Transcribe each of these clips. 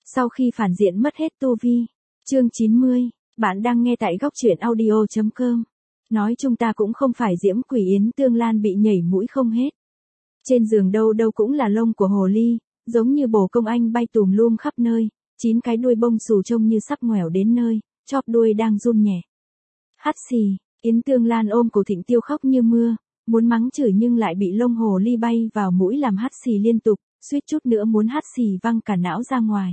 Sau khi phản diện mất hết tu vi. Chương 90, bạn đang nghe tại góc truyện audio.com. Nói chung ta cũng không phải Diễm Quỷ Yến Tương Lan bị nhảy mũi không hết. Trên giường đâu đâu cũng là lông của hồ ly, giống như bồ công anh bay tùm lum khắp nơi, 9 cái đuôi bông xù trông như sắp ngoẻo đến nơi, chóp đuôi đang run nhẹ. Hắt xì, Yến Tương Lan ôm cổ Thịnh Tiêu khóc như mưa, muốn mắng chửi nhưng lại bị lông hồ ly bay vào mũi làm hắt xì liên tục, suýt chút nữa muốn hắt xì văng cả não ra ngoài.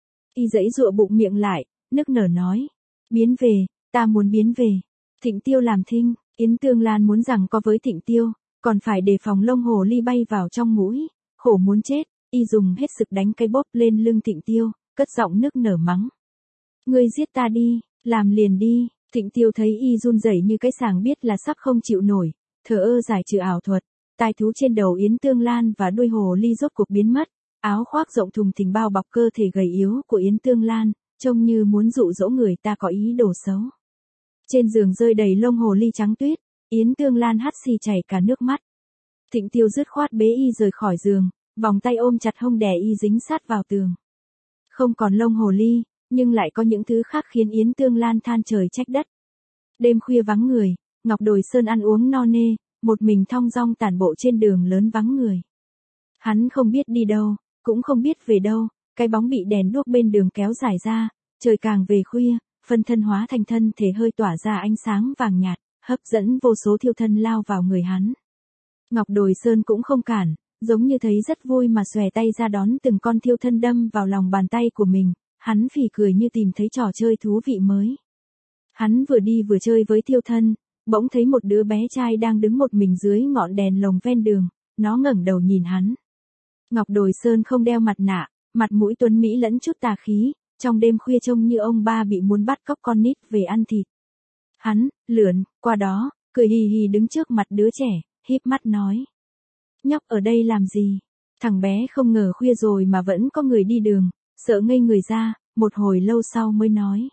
Y giãy giụa bụng miệng lại, nức nở nói, biến về, ta muốn biến về. Thịnh Tiêu làm thinh, Yến Tương Lan muốn rằng có với Thịnh Tiêu, còn phải đề phòng lông hồ ly bay vào trong mũi, khổ muốn chết, y dùng hết sức đánh cái bóp lên lưng Thịnh Tiêu, cất giọng nức nở mắng. Ngươi giết ta đi, làm liền đi. Thịnh Tiêu thấy y run rẩy như cái sàng biết là sắp không chịu nổi, thờ ơ giải trừ ảo thuật, tai thú trên đầu Yến Tương Lan và đuôi hồ ly rốt cuộc biến mất, áo khoác rộng thùng thình bao bọc cơ thể gầy yếu của Yến Tương Lan, trông như muốn dụ dỗ người ta có ý đồ xấu. Trên giường rơi đầy lông hồ ly trắng tuyết, Yến Tương Lan hắt xì chảy cả nước mắt. Thịnh Tiêu dứt khoát bế y rời khỏi giường, vòng tay ôm chặt hông đè y dính sát vào tường. Không còn lông hồ ly, nhưng lại có những thứ khác khiến Yến Tương Lan than trời trách đất. Đêm khuya vắng người, Ngọc Đồi Sơn ăn uống no nê, một mình thong dong tản bộ trên đường lớn vắng người. Hắn không biết đi đâu, cũng không biết về đâu, cái bóng bị đèn đuốc bên đường kéo dài ra, trời càng về khuya, phân thân hóa thành thân thể hơi tỏa ra ánh sáng vàng nhạt, hấp dẫn vô số thiêu thân lao vào người hắn. Ngọc Đồi Sơn cũng không cản, giống như thấy rất vui mà xòe tay ra đón từng con thiêu thân đâm vào lòng bàn tay của mình, hắn phì cười như tìm thấy trò chơi thú vị mới. Hắn vừa đi vừa chơi với thiêu thân, bỗng thấy một đứa bé trai đang đứng một mình dưới ngọn đèn lồng ven đường, nó ngẩng đầu nhìn hắn. Ngọc Đồi Sơn không đeo mặt nạ, mặt mũi tuấn mỹ lẫn chút tà khí, trong đêm khuya trông như ông ba bị muốn bắt cóc con nít về ăn thịt. Hắn, lượn, qua đó, cười hì hì đứng trước mặt đứa trẻ, híp mắt nói. Nhóc ở đây làm gì? Thằng bé không ngờ khuya rồi mà vẫn có người đi đường, sợ ngây người ra, một hồi lâu sau mới nói.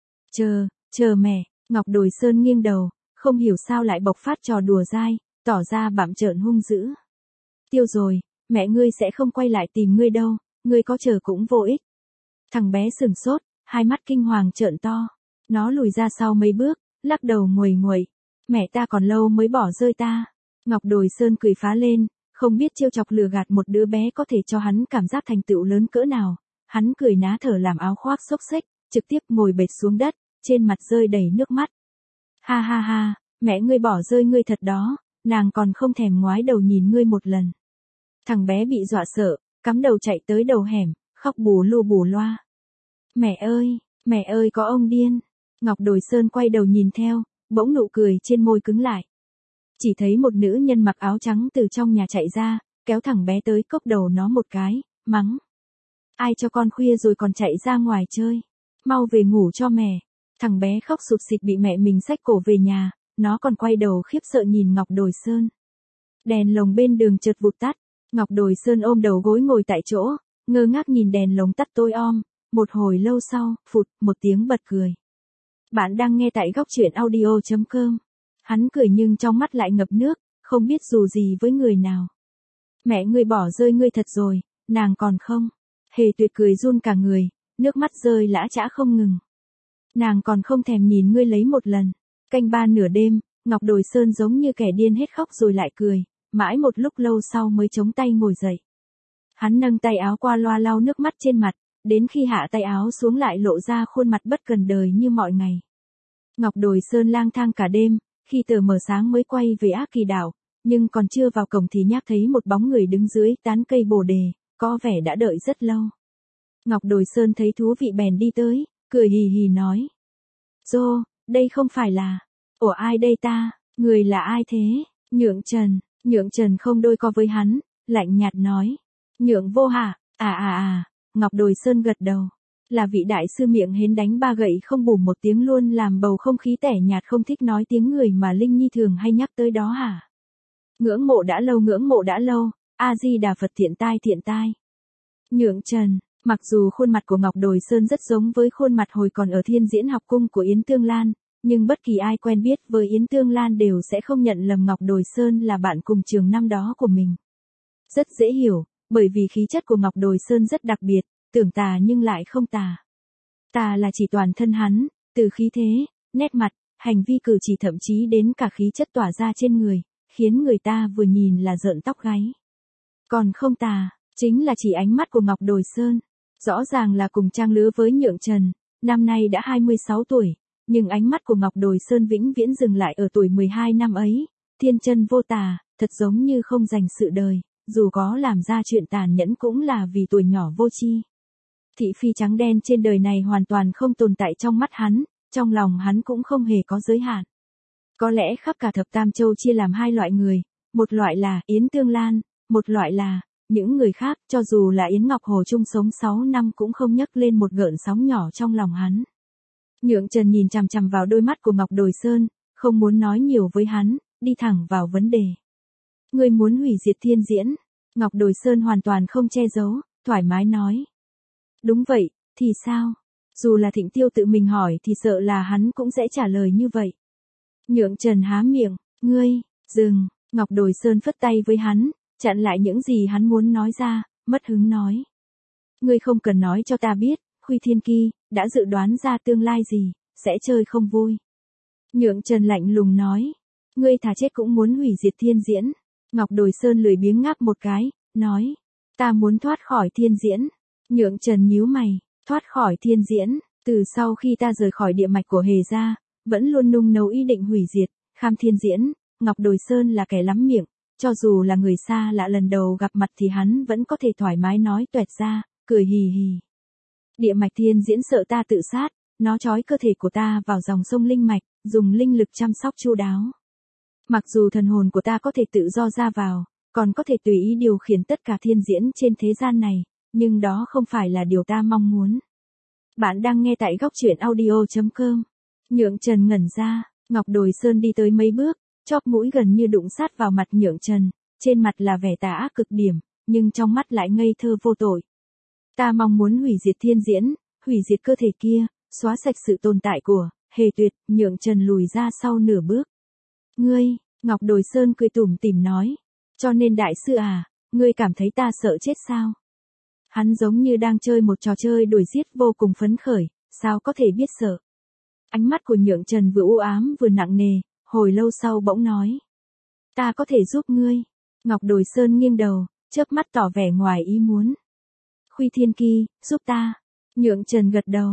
Chờ mẹ, Ngọc Đồi Sơn nghiêng đầu, không hiểu sao lại bộc phát trò đùa dai, tỏ ra bặm trợn hung dữ. Tiêu rồi, mẹ ngươi sẽ không quay lại tìm ngươi đâu, ngươi có chờ cũng vô ích. Thằng bé sửng sốt, hai mắt kinh hoàng trợn to. Nó lùi ra sau mấy bước, lắc đầu nguầy nguậy. Mẹ ta còn lâu mới bỏ rơi ta. Ngọc Đồi Sơn cười phá lên, không biết trêu chọc lừa gạt một đứa bé có thể cho hắn cảm giác thành tựu lớn cỡ nào. Hắn cười ná thở làm áo khoác xốc xếch, trực tiếp ngồi bệt xuống đất, trên mặt rơi đầy nước mắt. Ha ha ha, mẹ ngươi bỏ rơi ngươi thật đó, nàng còn không thèm ngoái đầu nhìn ngươi một lần. Thằng bé bị dọa sợ, cắm đầu chạy tới đầu hẻm, khóc bù lu bù loa. Mẹ ơi có ông điên. Ngọc Đồi Sơn quay đầu nhìn theo, bỗng nụ cười trên môi cứng lại. Chỉ thấy một nữ nhân mặc áo trắng từ trong nhà chạy ra, kéo thằng bé tới cốc đầu nó một cái, mắng. Ai cho con khuya rồi còn chạy ra ngoài chơi. Mau về ngủ cho mẹ. Thằng bé khóc sụt sịt bị mẹ mình xách cổ về nhà, nó còn quay đầu khiếp sợ nhìn Ngọc Đồi Sơn. Đèn lồng bên đường chợt vụt tắt, Ngọc Đồi Sơn ôm đầu gối ngồi tại chỗ, ngơ ngác nhìn đèn lồng tắt tối om, một hồi lâu sau, phụt, một tiếng bật cười. Bạn đang nghe tại góc truyện audio.com. Hắn cười nhưng trong mắt lại ngập nước, không biết dù gì với người nào. Mẹ ngươi bỏ rơi ngươi thật rồi, nàng còn không. Hề Tuyệt cười run cả người, nước mắt rơi lã chã không ngừng. Nàng còn không thèm nhìn ngươi lấy một lần. Canh ba nửa đêm, Ngọc Đồi Sơn giống như kẻ điên hết khóc rồi lại cười, mãi một lúc lâu sau mới chống tay ngồi dậy. Hắn nâng tay áo qua loa lau nước mắt trên mặt, đến khi hạ tay áo xuống lại lộ ra khuôn mặt bất cần đời như mọi ngày. Ngọc Đồi Sơn lang thang cả đêm, khi tờ mờ sáng mới quay về Ác Kỳ Đảo, nhưng còn chưa vào cổng thì nhác thấy một bóng người đứng dưới tán cây bồ đề, có vẻ đã đợi rất lâu. Ngọc Đồi Sơn thấy thú vị bèn đi tới, cười hì hì nói. Dô, đây không phải là. Ủa ai đây ta, người là ai thế? Nhượng Trần không đôi co với hắn, lạnh nhạt nói. Nhượng vô hả? Ngọc Đồi Sơn gật đầu. Là vị đại sư miệng hến đánh ba gậy không bùm một tiếng luôn làm bầu không khí tẻ nhạt không thích nói tiếng người mà Linh Nhi thường hay nhắc tới đó hả? Ngưỡng mộ đã lâu, A-di-đà Phật thiện tai. Nhượng Trần, mặc dù khuôn mặt của Ngọc Đồi Sơn rất giống với khuôn mặt hồi còn ở Thiên Diễn Học Cung của Yến Tương Lan, nhưng bất kỳ ai quen biết với Yến Tương Lan đều sẽ không nhận lầm Ngọc Đồi Sơn là bạn cùng trường năm đó của mình. Rất dễ hiểu, bởi vì khí chất của Ngọc Đồi Sơn rất đặc biệt, tưởng tà nhưng lại không tà. Tà là chỉ toàn thân hắn, từ khí thế, nét mặt, hành vi cử chỉ thậm chí đến cả khí chất tỏa ra trên người, khiến người ta vừa nhìn là rợn tóc gáy. Còn không tà, chính là chỉ ánh mắt của Ngọc Đồi Sơn. Rõ ràng là cùng trang lứa với Nhượng Trần, năm nay đã 26 tuổi, nhưng ánh mắt của Ngọc Đồi Sơn vĩnh viễn dừng lại ở tuổi 12 năm ấy, thiên chân vô tà, thật giống như không dành sự đời, dù có làm ra chuyện tàn nhẫn cũng là vì tuổi nhỏ vô tri. Thị phi trắng đen trên đời này hoàn toàn không tồn tại trong mắt hắn, trong lòng hắn cũng không hề có giới hạn. Có lẽ khắp cả thập tam châu chia làm hai loại người, một loại là Yến Tương Lan, một loại là những người khác, cho dù là Yến Ngọc Hồ chung sống 6 năm cũng không nhấc lên một gợn sóng nhỏ trong lòng hắn. Nhượng Trần nhìn chằm chằm vào đôi mắt của Ngọc Đồi Sơn, không muốn nói nhiều với hắn, đi thẳng vào vấn đề. Ngươi muốn hủy diệt Thiên Diễn? Ngọc Đồi Sơn hoàn toàn không che giấu, thoải mái nói. Đúng vậy, thì sao? Dù là Thịnh Tiêu tự mình hỏi thì sợ là hắn cũng sẽ trả lời như vậy. Nhượng Trần há miệng, ngươi, dừng, Ngọc Đồi Sơn phất tay với hắn, chặn lại những gì hắn muốn nói ra, mất hứng nói. Ngươi không cần nói cho ta biết, Khuy Thiên Ki, đã dự đoán ra tương lai gì, sẽ chơi không vui. Nhượng Trần lạnh lùng nói, ngươi thà chết cũng muốn hủy diệt Thiên Diễn. Ngọc Đồi Sơn lười biếng ngáp một cái, nói, ta muốn thoát khỏi Thiên Diễn. Nhượng Trần nhíu mày, thoát khỏi Thiên Diễn, từ sau khi ta rời khỏi địa mạch của Hề gia, vẫn luôn nung nấu ý định hủy diệt, Kham Thiên Diễn. Ngọc Đồi Sơn là kẻ lắm miệng, cho dù là người xa lạ lần đầu gặp mặt thì hắn vẫn có thể thoải mái nói tuẹt ra, cười hì hì. Địa mạch Thiên Diễn sợ ta tự sát, nó trói cơ thể của ta vào dòng sông linh mạch, dùng linh lực chăm sóc chu đáo. Mặc dù thần hồn của ta có thể tự do ra vào, còn có thể tùy ý điều khiển tất cả thiên diễn trên thế gian này, nhưng đó không phải là điều ta mong muốn. Bạn đang nghe tại góc truyện audio.com. Nhượng Trần ngẩn ra, Ngọc Đồi Sơn đi tới mấy bước, chóp mũi gần như đụng sát vào mặt Nhượng Trần, trên mặt là vẻ tà ác cực điểm, nhưng trong mắt lại ngây thơ vô tội. Ta mong muốn hủy diệt Thiên Diễn, hủy diệt cơ thể kia, xóa sạch sự tồn tại của Hề Tuyệt. Nhượng Trần lùi ra sau nửa bước. Ngươi, Ngọc Đồi Sơn cười tủm tỉm nói, cho nên đại sư à, ngươi cảm thấy ta sợ chết sao? Hắn giống như đang chơi một trò chơi đuổi giết vô cùng phấn khởi, sao có thể biết sợ? Ánh mắt của Nhượng Trần vừa u ám vừa nặng nề, hồi lâu sau bỗng nói, ta có thể giúp ngươi. Ngọc Đồi Sơn nghiêng đầu, chớp mắt tỏ vẻ ngoài ý muốn. Khuy Thiên Ki, giúp ta. Nhượng Trần gật đầu,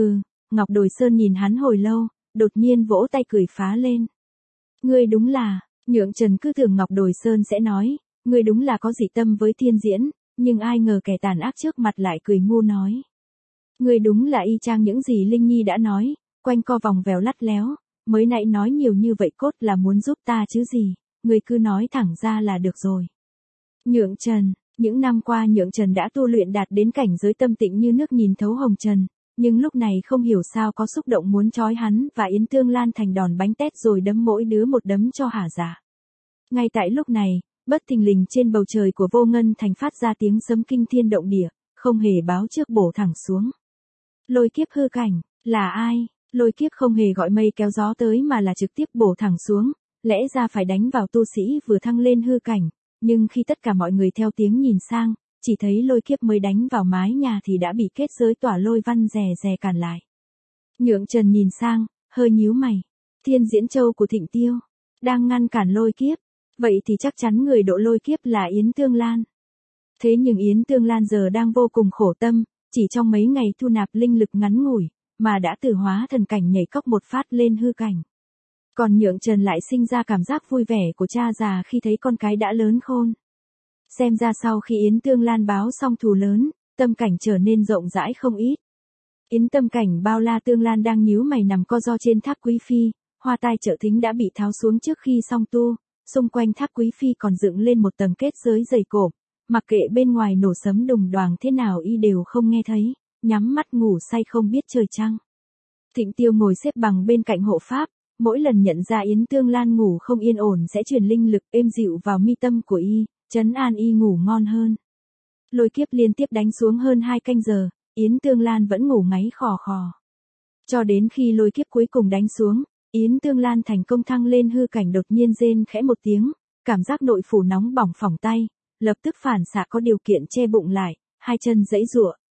Ngọc Đồi Sơn nhìn hắn hồi lâu, đột nhiên vỗ tay cười phá lên. Ngươi đúng là, Nhượng Trần cứ tưởng Ngọc Đồi Sơn sẽ nói, ngươi đúng là có dị tâm với Thiên Diễn, nhưng ai ngờ kẻ tàn ác trước mặt lại cười ngu nói. Ngươi đúng là y chang những gì Linh Nhi đã nói, quanh co vòng vèo lắt léo, mới nãy nói nhiều như vậy cốt là muốn giúp ta chứ gì, ngươi cứ nói thẳng ra là được rồi. Nhượng Trần, những năm qua Nhượng Trần đã tu luyện đạt đến cảnh giới tâm tịnh như nước nhìn thấu hồng trần, nhưng lúc này không hiểu sao có xúc động muốn trói hắn và Yến Tương Lan thành đòn bánh tét rồi đấm mỗi đứa một đấm cho hả dạ. Ngay tại lúc này, bất thình lình trên bầu trời của Vô Ngân Thành phát ra tiếng sấm kinh thiên động địa, không hề báo trước bổ thẳng xuống. Lôi kiếp hư cảnh, là ai? Lôi kiếp không hề gọi mây kéo gió tới mà là trực tiếp bổ thẳng xuống, lẽ ra phải đánh vào tu sĩ vừa thăng lên hư cảnh, nhưng khi tất cả mọi người theo tiếng nhìn sang, chỉ thấy lôi kiếp mới đánh vào mái nhà thì đã bị kết giới tỏa lôi văn rè rè cản lại. Nhượng Trần nhìn sang, hơi nhíu mày. Thiên Diễn Châu của Thịnh Tiêu đang ngăn cản lôi kiếp, vậy thì chắc chắn người độ lôi kiếp là Yến Tương Lan. Thế nhưng Yến Tương Lan giờ đang vô cùng khổ tâm, chỉ trong mấy ngày thu nạp linh lực ngắn ngủi, mà đã từ hóa thần cảnh nhảy cóc một phát lên hư cảnh. Còn Nhượng Trần lại sinh ra cảm giác vui vẻ của cha già khi thấy con cái đã lớn khôn. Xem ra sau khi Yến Tương Lan báo xong thù lớn, tâm cảnh trở nên rộng rãi không ít. Yến tâm cảnh bao la Tương Lan đang nhíu mày nằm co ro trên tháp Quý Phi, hoa tai trợ thính đã bị tháo xuống trước khi xong tu, xung quanh tháp Quý Phi còn dựng lên một tầng kết giới dày cộm, mặc kệ bên ngoài nổ sấm đùng đoàng thế nào y đều không nghe thấy, nhắm mắt ngủ say không biết trời trăng. Thịnh Tiêu ngồi xếp bằng bên cạnh hộ pháp, mỗi lần nhận ra Yến Tương Lan ngủ không yên ổn sẽ truyền linh lực êm dịu vào mi tâm của y, trấn an y ngủ ngon hơn. Lôi kiếp liên tiếp đánh xuống hơn 2 canh giờ, Yến Tương Lan vẫn ngủ ngáy khò khò. Cho đến khi lôi kiếp cuối cùng đánh xuống, Yến Tương Lan thành công thăng lên hư cảnh đột nhiên rên khẽ một tiếng, cảm giác nội phủ nóng bỏng phỏng tay, lập tức phản xạ có điều kiện che bụng lại, hai chân giãy giụa,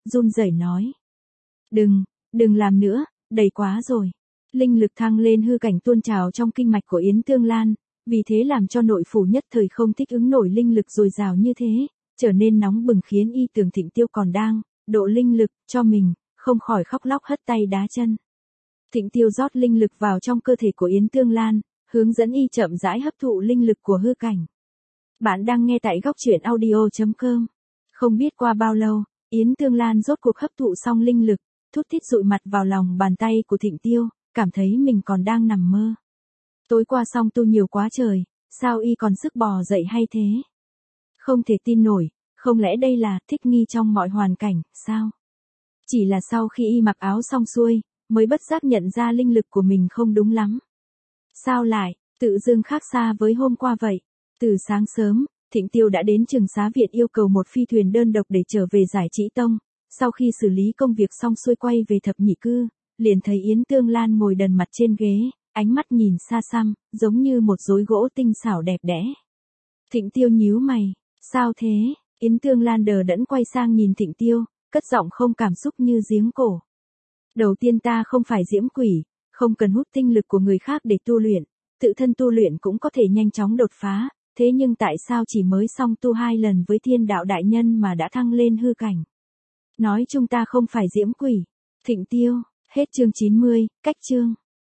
run rẩy nói. Đừng làm nữa, đầy quá rồi. Linh lực thăng lên hư cảnh tuôn trào trong kinh mạch của Yến Tương Lan, vì thế làm cho nội phủ nhất thời không thích ứng nổi linh lực dồi dào như thế, trở nên nóng bừng khiến y tưởng Thịnh Tiêu còn đang độ linh lực cho mình, không khỏi khóc lóc hất tay đá chân. Thịnh Tiêu rót linh lực vào trong cơ thể của Yến Tương Lan, hướng dẫn y chậm rãi hấp thụ linh lực của hư cảnh. Bạn đang nghe tại góc truyện audio.com. Không biết qua bao lâu, Yến Tương Lan rốt cuộc hấp thụ xong linh lực, thút thít dụi mặt vào lòng bàn tay của Thịnh Tiêu, cảm thấy mình còn đang nằm mơ. Tối qua xong tu nhiều quá trời, sao y còn sức bò dậy hay thế? Không thể tin nổi, không lẽ đây là thích nghi trong mọi hoàn cảnh, sao? Chỉ là sau khi y mặc áo xong xuôi, mới bất giác nhận ra linh lực của mình không đúng lắm. Sao lại, tự dưng khác xa với hôm qua vậy? Từ sáng sớm, Thịnh Tiêu đã đến Trường Xá Viện yêu cầu một phi thuyền đơn độc để trở về Giải Trí Tông. Sau khi xử lý công việc xong xuôi quay về Thập Nhị Cư, liền thấy Yến Tương Lan ngồi đần mặt trên ghế, ánh mắt nhìn xa xăm, giống như một rối gỗ tinh xảo đẹp đẽ. Thịnh Tiêu nhíu mày, sao thế? Yến Tương Lan đờ đẫn quay sang nhìn Thịnh Tiêu, cất giọng không cảm xúc như giếng cổ. Đầu tiên ta không phải diễm quỷ, không cần hút tinh lực của người khác để tu luyện, tự thân tu luyện cũng có thể nhanh chóng đột phá, thế nhưng tại sao chỉ mới xong tu 2 lần với Thiên Đạo đại nhân mà đã thăng lên hư cảnh? Nói chung ta không phải diễm quỷ. Thịnh Tiêu, hết chương 90, cách chương.